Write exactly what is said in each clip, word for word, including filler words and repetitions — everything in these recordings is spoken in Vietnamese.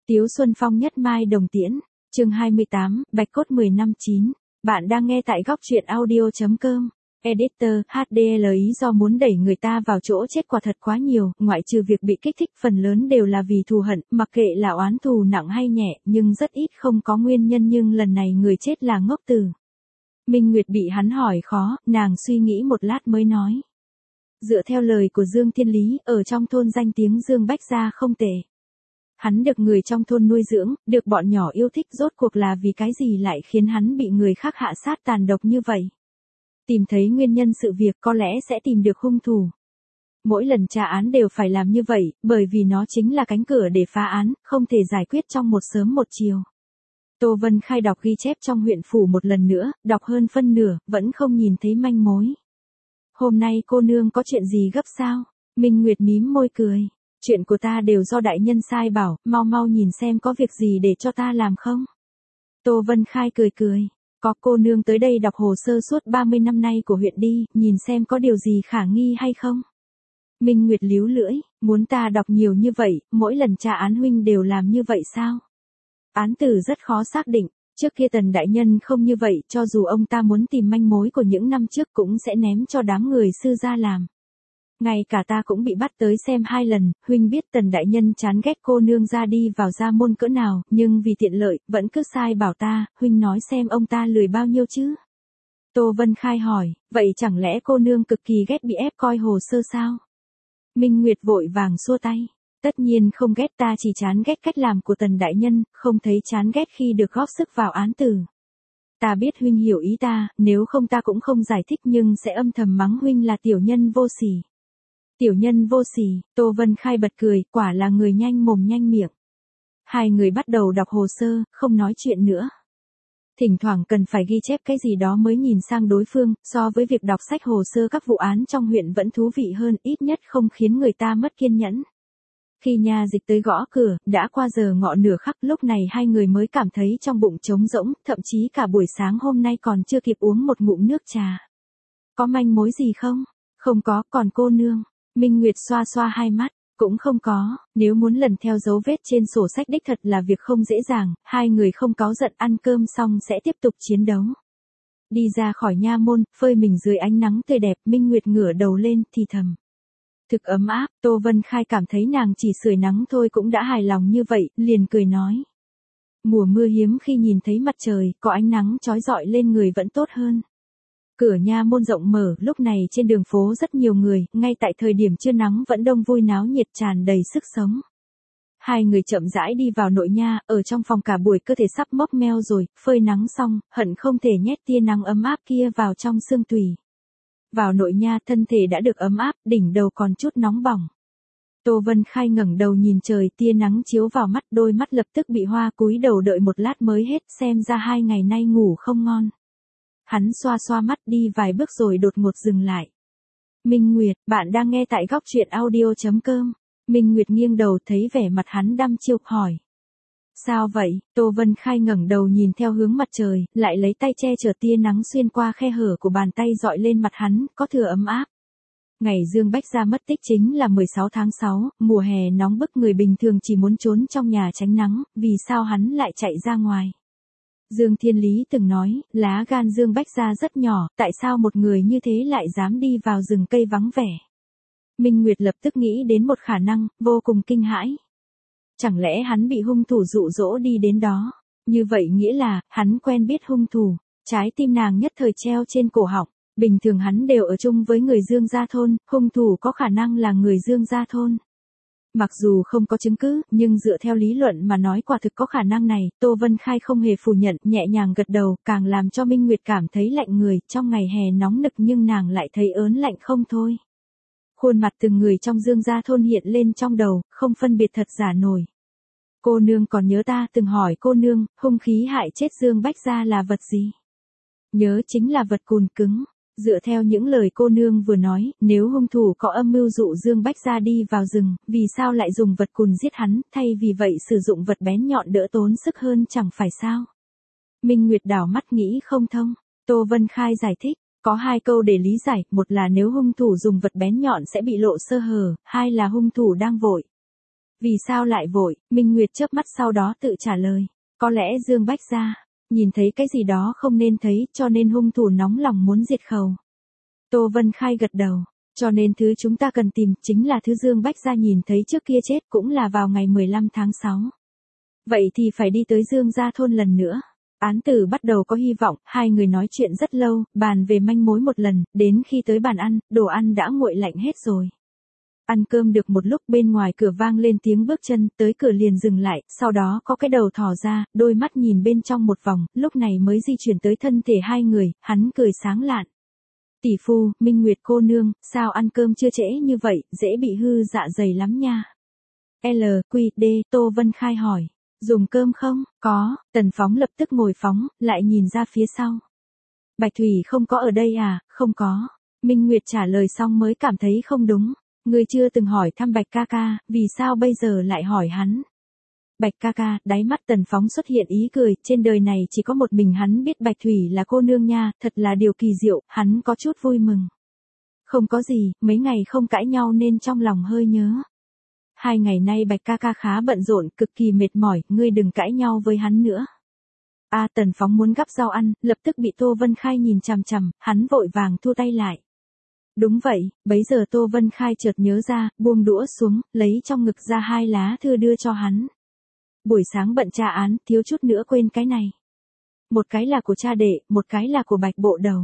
Tiếu Xuân Phong nhất mai đồng tiễn, chương hai mươi tám, Bạch Cốt mười năm chín. Bạn đang nghe tại góc truyện audio.com. Editor, hát đê lờ ý do muốn đẩy người ta vào chỗ chết quả thật quá nhiều, ngoại trừ việc bị kích thích phần lớn đều là vì thù hận, mặc kệ là oán thù nặng hay nhẹ, nhưng rất ít không có nguyên nhân, nhưng lần này người chết là ngốc tử. Minh Nguyệt bị hắn hỏi khó, nàng suy nghĩ một lát mới nói. Dựa theo lời của Dương Thiên Lý, ở trong thôn danh tiếng Dương Bách Gia không tệ. Hắn được người trong thôn nuôi dưỡng, được bọn nhỏ yêu thích, rốt cuộc là vì cái gì lại khiến hắn bị người khác hạ sát tàn độc như vậy? Tìm thấy nguyên nhân sự việc có lẽ sẽ tìm được hung thủ. Mỗi lần tra án đều phải làm như vậy, bởi vì nó chính là cánh cửa để phá án, không thể giải quyết trong một sớm một chiều. Tô Vân Khai đọc ghi chép trong huyện phủ một lần nữa, đọc hơn phân nửa, vẫn không nhìn thấy manh mối. Hôm nay cô nương có chuyện gì gấp sao? Minh Nguyệt mím môi cười. Chuyện của ta đều do đại nhân sai bảo, mau mau nhìn xem có việc gì để cho ta làm không? Tô Vân Khai cười cười. Có, cô nương tới đây đọc hồ sơ suốt ba mươi năm nay của huyện đi, nhìn xem có điều gì khả nghi hay không? Minh Nguyệt líu lưỡi, muốn ta đọc nhiều như vậy, mỗi lần tra án huynh đều làm như vậy sao? Án tử rất khó xác định, trước kia Tần đại nhân không như vậy, cho dù ông ta muốn tìm manh mối của những năm trước cũng sẽ ném cho đám người sư gia làm. Ngay cả ta cũng bị bắt tới xem hai lần, huynh biết Tần đại nhân chán ghét cô nương ra đi vào gia môn cỡ nào, nhưng vì tiện lợi, vẫn cứ sai bảo ta, huynh nói xem ông ta lười bao nhiêu chứ? Tô Vân Khai hỏi, vậy chẳng lẽ cô nương cực kỳ ghét bị ép coi hồ sơ sao? Minh Nguyệt vội vàng xua tay, tất nhiên không ghét, ta chỉ chán ghét cách làm của Tần đại nhân, không thấy chán ghét khi được góp sức vào án tử. Ta biết huynh hiểu ý ta, nếu không ta cũng không giải thích, nhưng sẽ âm thầm mắng huynh là tiểu nhân vô sỉ. Tiểu nhân vô sỉ, Tô Vân Khai bật cười, quả là người nhanh mồm nhanh miệng. Hai người bắt đầu đọc hồ sơ, không nói chuyện nữa. Thỉnh thoảng cần phải ghi chép cái gì đó mới nhìn sang đối phương, so với việc đọc sách hồ sơ các vụ án trong huyện vẫn thú vị hơn, ít nhất không khiến người ta mất kiên nhẫn. Khi nha dịch tới gõ cửa, đã qua giờ ngọ nửa khắc, lúc này hai người mới cảm thấy trong bụng trống rỗng, thậm chí cả buổi sáng hôm nay còn chưa kịp uống một ngụm nước trà. Có manh mối gì không? Không có, còn cô nương. Minh Nguyệt xoa xoa hai mắt, cũng không có, nếu muốn lần theo dấu vết trên sổ sách đích thật là việc không dễ dàng, hai người không cáu giận, ăn cơm xong sẽ tiếp tục chiến đấu. Đi ra khỏi nha môn, phơi mình dưới ánh nắng tươi đẹp, Minh Nguyệt ngửa đầu lên, thì thầm. Thực ấm áp, Tô Vân Khai cảm thấy nàng chỉ sưởi nắng thôi cũng đã hài lòng như vậy, liền cười nói. Mùa mưa hiếm khi nhìn thấy mặt trời, có ánh nắng chói rọi lên người vẫn tốt hơn. Cửa nha môn rộng mở, lúc này trên đường phố rất nhiều người, ngay tại thời điểm trưa nắng vẫn đông vui náo nhiệt, tràn đầy sức sống. Hai người chậm rãi đi vào nội nha, ở trong phòng cả buổi cơ thể sắp mốc meo rồi, phơi nắng xong, hận không thể nhét tia nắng ấm áp kia vào trong xương tủy. Vào nội nha, thân thể đã được ấm áp, đỉnh đầu còn chút nóng bỏng. Tô Vân Khai ngẩng đầu nhìn trời, tia nắng chiếu vào mắt, đôi mắt lập tức bị hoa, cúi đầu đợi một lát mới hết, xem ra hai ngày nay ngủ không ngon. Hắn xoa xoa mắt, đi vài bước rồi đột ngột dừng lại. Minh Nguyệt, bạn đang nghe tại góc truyện audio.com. Minh Nguyệt nghiêng đầu thấy vẻ mặt hắn đăm chiêu, hỏi. Sao vậy? Tô Vân Khai ngẩng đầu nhìn theo hướng mặt trời, lại lấy tay che chở tia nắng xuyên qua khe hở của bàn tay dọi lên mặt hắn, có thừa ấm áp. Ngày Dương Bách Gia mất tích chính là mười sáu tháng sáu, mùa hè nóng bức, người bình thường chỉ muốn trốn trong nhà tránh nắng, vì sao hắn lại chạy ra ngoài? Dương Thiên Lý từng nói, lá gan Dương Bách Gia rất nhỏ, tại sao một người như thế lại dám đi vào rừng cây vắng vẻ? Minh Nguyệt lập tức nghĩ đến một khả năng, vô cùng kinh hãi. Chẳng lẽ hắn bị hung thủ dụ dỗ đi đến đó? Như vậy nghĩa là, hắn quen biết hung thủ. Trái tim nàng nhất thời treo trên cổ họng. Bình thường hắn đều ở chung với người Dương gia thôn, hung thủ có khả năng là người Dương gia thôn. Mặc dù không có chứng cứ, nhưng dựa theo lý luận mà nói quả thực có khả năng này, Tô Vân Khai không hề phủ nhận, nhẹ nhàng gật đầu, càng làm cho Minh Nguyệt cảm thấy lạnh người, trong ngày hè nóng nực nhưng nàng lại thấy ớn lạnh không thôi. Khuôn mặt từng người trong Dương gia thôn hiện lên trong đầu, không phân biệt thật giả nổi. Cô nương còn nhớ ta từng hỏi cô nương, hung khí hại chết Dương Bách Gia là vật gì? Nhớ chính là vật cùn cứng. Dựa theo những lời cô nương vừa nói, nếu hung thủ có âm mưu dụ Dương Bách Gia đi vào rừng, vì sao lại dùng vật cùn giết hắn, thay vì vậy sử dụng vật bén nhọn đỡ tốn sức hơn chẳng phải sao? Minh Nguyệt đảo mắt nghĩ không thông. Tô Vân Khai giải thích, có hai câu để lý giải, một là nếu hung thủ dùng vật bén nhọn sẽ bị lộ sơ hở, hai là hung thủ đang vội. Vì sao lại vội, Minh Nguyệt chớp mắt sau đó tự trả lời. Có lẽ Dương Bách Gia nhìn thấy cái gì đó không nên thấy cho nên hung thủ nóng lòng muốn diệt khẩu. Tô Vân Khai gật đầu. Cho nên thứ chúng ta cần tìm chính là thứ Dương Bách Gia nhìn thấy trước kia chết cũng là vào ngày mười lăm tháng sáu. Vậy thì phải đi tới Dương Gia thôn lần nữa. Án tử bắt đầu có hy vọng, hai người nói chuyện rất lâu, bàn về manh mối một lần, đến khi tới bàn ăn, đồ ăn đã nguội lạnh hết rồi. Ăn cơm được một lúc bên ngoài cửa vang lên tiếng bước chân, tới cửa liền dừng lại, sau đó có cái đầu thò ra, đôi mắt nhìn bên trong một vòng, lúc này mới di chuyển tới thân thể hai người, hắn cười sáng lạn. Tỷ phu, Minh Nguyệt cô nương, sao ăn cơm chưa trễ như vậy, dễ bị hư dạ dày lắm nha. L, Q, D, Tô Vân Khai hỏi. Dùng cơm không? Có, Tần Phóng lập tức ngồi phóng, lại nhìn ra phía sau. Bạch Thủy không có ở đây à? Không có. Minh Nguyệt trả lời xong mới cảm thấy không đúng. Ngươi chưa từng hỏi thăm Bạch ca ca, vì sao bây giờ lại hỏi hắn? Bạch ca ca, đáy mắt Tần Phóng xuất hiện ý cười, trên đời này chỉ có một mình hắn biết Bạch Thủy là cô nương nha, thật là điều kỳ diệu, hắn có chút vui mừng. Không có gì, mấy ngày không cãi nhau nên trong lòng hơi nhớ. Hai ngày nay Bạch ca ca khá bận rộn, cực kỳ mệt mỏi, ngươi đừng cãi nhau với hắn nữa. A Tần Phóng muốn gắp rau ăn, lập tức bị Tô Vân Khai nhìn chằm chằm, hắn vội vàng thu tay lại. Đúng vậy, bấy giờ Tô Vân Khai chợt nhớ ra, buông đũa xuống, lấy trong ngực ra hai lá thư đưa cho hắn. Buổi sáng bận tra án, thiếu chút nữa quên cái này. Một cái là của cha đệ, một cái là của Bạch bộ đầu.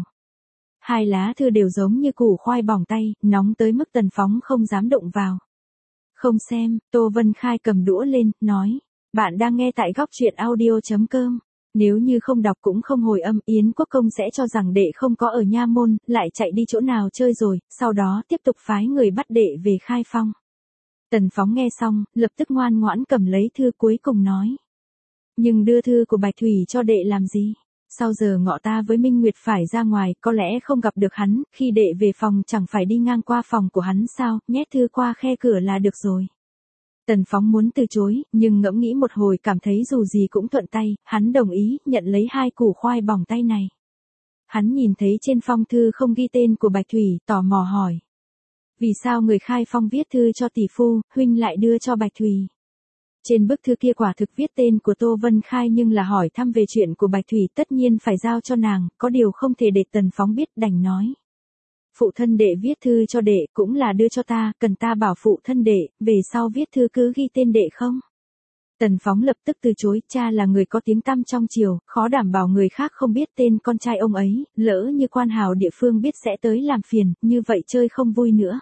Hai lá thư đều giống như củ khoai bỏng tay, nóng tới mức Tần Phóng không dám động vào. Không xem, Tô Vân Khai cầm đũa lên, nói. Bạn đang nghe tại góc truyện audio chấm com. Nếu như không đọc cũng không hồi âm, Yến Quốc Công sẽ cho rằng đệ không có ở nha môn, lại chạy đi chỗ nào chơi rồi, sau đó tiếp tục phái người bắt đệ về khai phong. Tần Phóng nghe xong, lập tức ngoan ngoãn cầm lấy thư cuối cùng nói. Nhưng đưa thư của Bạch Thủy cho đệ làm gì? Sau giờ ngọ ta với Minh Nguyệt phải ra ngoài, có lẽ không gặp được hắn, khi đệ về phòng chẳng phải đi ngang qua phòng của hắn sao, nhét thư qua khe cửa là được rồi. Tần Phóng muốn từ chối, nhưng ngẫm nghĩ một hồi cảm thấy dù gì cũng thuận tay, hắn đồng ý, nhận lấy hai củ khoai bỏng tay này. Hắn nhìn thấy trên phong thư không ghi tên của Bạch Thủy, tò mò hỏi. Vì sao người khai phong viết thư cho tỷ phu, huynh lại đưa cho Bạch Thủy? Trên bức thư kia quả thực viết tên của Tô Vân Khai nhưng là hỏi thăm về chuyện của Bạch Thủy tất nhiên phải giao cho nàng, có điều không thể để Tần Phóng biết đành nói. Phụ thân đệ viết thư cho đệ cũng là đưa cho ta, cần ta bảo phụ thân đệ, về sau viết thư cứ ghi tên đệ không? Tần Phóng lập tức từ chối, cha là người có tiếng tăm trong triều, khó đảm bảo người khác không biết tên con trai ông ấy, lỡ như quan hào địa phương biết sẽ tới làm phiền, như vậy chơi không vui nữa.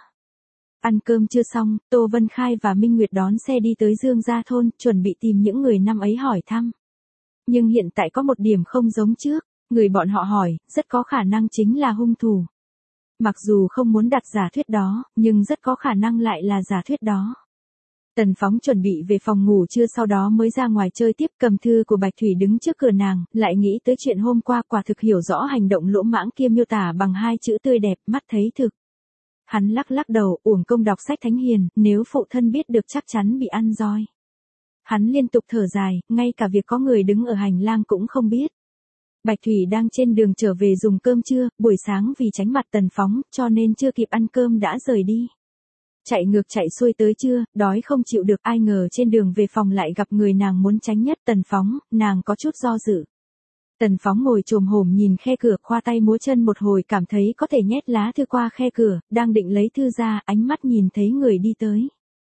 Ăn cơm chưa xong, Tô Vân Khai và Minh Nguyệt đón xe đi tới Dương Gia thôn, chuẩn bị tìm những người năm ấy hỏi thăm. Nhưng hiện tại có một điểm không giống trước, người bọn họ hỏi, rất có khả năng chính là hung thủ. Mặc dù không muốn đặt giả thuyết đó, nhưng rất có khả năng lại là giả thuyết đó. Tần Phóng chuẩn bị về phòng ngủ trưa sau đó mới ra ngoài chơi tiếp, cầm thư của Bạch Thủy đứng trước cửa nàng, lại nghĩ tới chuyện hôm qua, quả thực hiểu rõ hành động lỗ mãng kia miêu tả bằng hai chữ tươi đẹp, mắt thấy thực. Hắn lắc lắc đầu, uổng công đọc sách thánh hiền, nếu phụ thân biết được chắc chắn bị ăn roi. Hắn liên tục thở dài, ngay cả việc có người đứng ở hành lang cũng không biết. Bạch Thủy đang trên đường trở về dùng cơm trưa, buổi sáng vì tránh mặt Tần Phóng, cho nên chưa kịp ăn cơm đã rời đi. Chạy ngược chạy xuôi tới trưa, đói không chịu được, ai ngờ trên đường về phòng lại gặp người nàng muốn tránh nhất, Tần Phóng, nàng có chút do dự. Tần Phóng ngồi chồm hổm nhìn khe cửa, khoa tay múa chân một hồi cảm thấy có thể nhét lá thư qua khe cửa, đang định lấy thư ra, ánh mắt nhìn thấy người đi tới.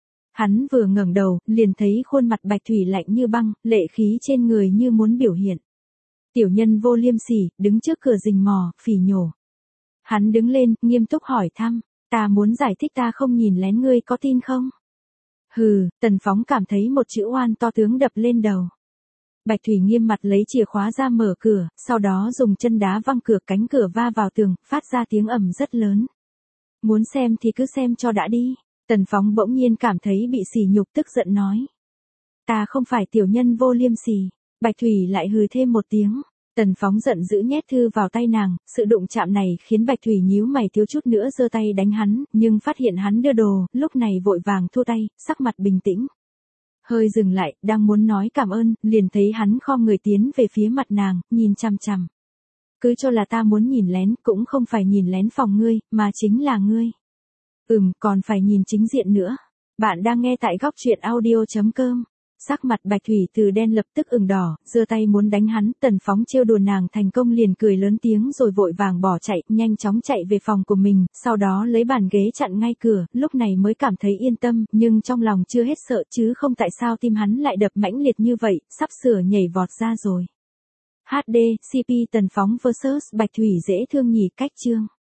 Hắn vừa ngẩng đầu, liền thấy khuôn mặt Bạch Thủy lạnh như băng, lệ khí trên người như muốn biểu hiện. Tiểu nhân vô liêm sỉ, đứng trước cửa rình mò, phỉ nhổ. Hắn đứng lên, nghiêm túc hỏi thăm, ta muốn giải thích ta không nhìn lén ngươi có tin không? Hừ, Tần Phóng cảm thấy một chữ oan to tướng đập lên đầu. Bạch Thủy nghiêm mặt lấy chìa khóa ra mở cửa, sau đó dùng chân đá văng cửa, cánh cửa va vào tường, phát ra tiếng ầm rất lớn. Muốn xem thì cứ xem cho đã đi. Tần Phóng bỗng nhiên cảm thấy bị sỉ nhục, tức giận nói. Ta không phải tiểu nhân vô liêm sỉ. Bạch Thủy lại hừ thêm một tiếng. Tần Phóng giận dữ nhét thư vào tay nàng, sự đụng chạm này khiến Bạch Thủy nhíu mày thiếu chút nữa giơ tay đánh hắn, nhưng phát hiện hắn đưa đồ, lúc này vội vàng thua tay, sắc mặt bình tĩnh. Hơi dừng lại, đang muốn nói cảm ơn, liền thấy hắn khom người tiến về phía mặt nàng, nhìn chằm chằm. Cứ cho là ta muốn nhìn lén, cũng không phải nhìn lén phòng ngươi, mà chính là ngươi. Ừm, còn phải nhìn chính diện nữa. Bạn đang nghe tại góc truyện audio chấm com. Sắc mặt Bạch Thủy Từ đen lập tức ửng đỏ, giơ tay muốn đánh hắn, Tần Phóng trêu đùa nàng thành công liền cười lớn tiếng rồi vội vàng bỏ chạy, nhanh chóng chạy về phòng của mình, sau đó lấy bàn ghế chặn ngay cửa, lúc này mới cảm thấy yên tâm, nhưng trong lòng chưa hết sợ chứ không tại sao tim hắn lại đập mãnh liệt như vậy, sắp sửa nhảy vọt ra rồi. hát đê, xê pê Tần Phóng versus Bạch Thủy dễ thương nhỉ cách chương.